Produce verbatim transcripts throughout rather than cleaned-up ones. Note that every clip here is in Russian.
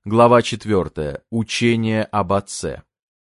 Глава четвертая. Учение об Отце.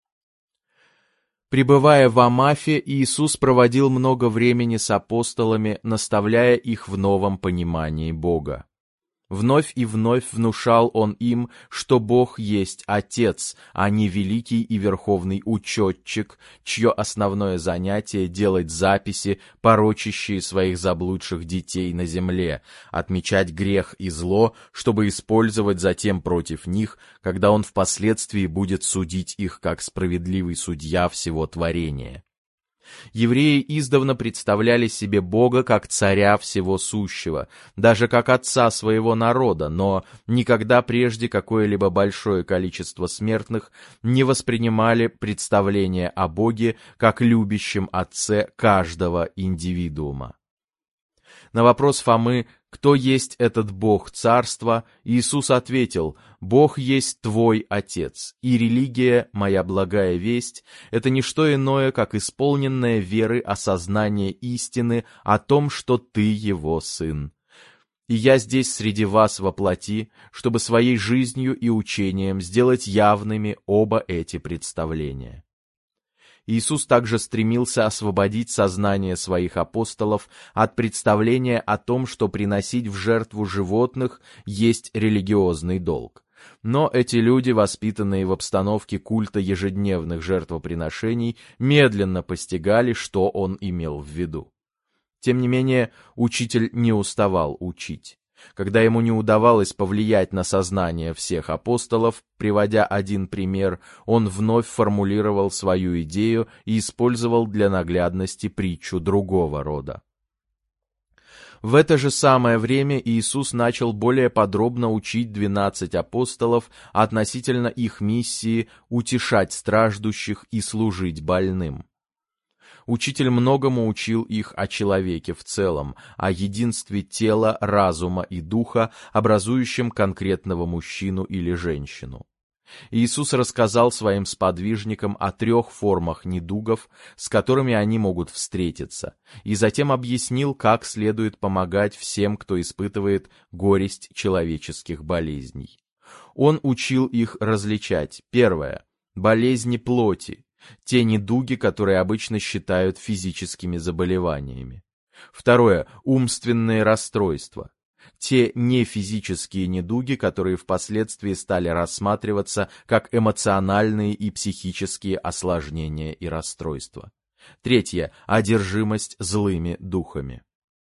Пребывая в Амафе, Иисус проводил много времени с апостолами, наставляя их в новом понимании Бога. Вновь и вновь внушал Он им, что Бог есть Отец, а не великий и верховный учетчик, чье основное занятие — делать записи, порочащие своих заблудших детей на земле, отмечать грех и зло, чтобы использовать затем против них, когда Он впоследствии будет судить их как справедливый судья всего творения. Евреи издавна представляли себе Бога как царя всего сущего, даже как отца своего народа, но никогда прежде какое-либо большое количество смертных не воспринимали представление о Боге как любящем отце каждого индивидуума. На вопрос Фомы «Кто есть этот Бог царства?» Иисус ответил: «Бог есть твой Отец, и религия, моя благая весть, это не что иное, как исполненное веры осознание истины о том, что ты его сын. И я здесь среди вас во плоти, чтобы своей жизнью и учением сделать явными оба эти представления». Иисус также стремился освободить сознание своих апостолов от представления о том, что приносить в жертву животных есть религиозный долг. Но эти люди, воспитанные в обстановке культа ежедневных жертвоприношений, медленно постигали, что он имел в виду. Тем не менее, учитель не уставал учить. Когда ему не удавалось повлиять на сознание всех апостолов, приводя один пример, он вновь формулировал свою идею и использовал для наглядности притчу другого рода. В это же самое время Иисус начал более подробно учить двенадцать апостолов относительно их миссии утешать страждущих и служить больным. Учитель многому учил их о человеке в целом, о единстве тела, разума и духа, образующем конкретного мужчину или женщину. Иисус рассказал своим сподвижникам о трех формах недугов, с которыми они могут встретиться, и затем объяснил, как следует помогать всем, кто испытывает горесть человеческих болезней. Он учил их различать: первое — болезни плоти, те недуги, которые обычно считают физическими заболеваниями. Второе — умственные расстройства, те нефизические недуги, которые впоследствии стали рассматриваться как эмоциональные и психические осложнения и расстройства. Третье — одержимость злыми духами.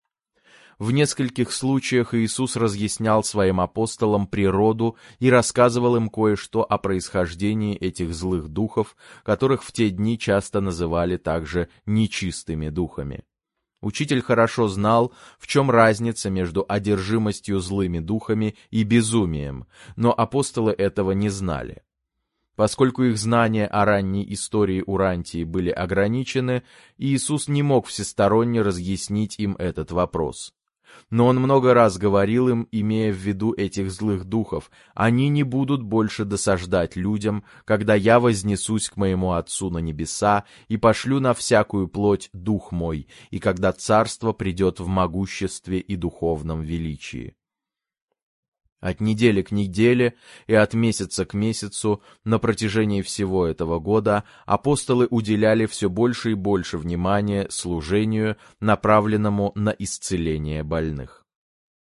В нескольких случаях Иисус разъяснял своим апостолам природу и рассказывал им кое-что о происхождении этих злых духов, которых в те дни часто называли также нечистыми духами. Учитель хорошо знал, в чем разница между одержимостью злыми духами и безумием, но апостолы этого не знали. Поскольку их знания о ранней истории Урантии были ограничены, Иисус не мог всесторонне разъяснить им этот вопрос. Но он много раз говорил им, имея в виду этих злых духов: «Они не будут больше досаждать людям, когда я вознесусь к моему Отцу на небеса и пошлю на всякую плоть Дух мой, и когда Царство придет в могуществе и духовном величии». От недели к неделе и от месяца к месяцу на протяжении всего этого года апостолы уделяли все больше и больше внимания служению, направленному на исцеление больных.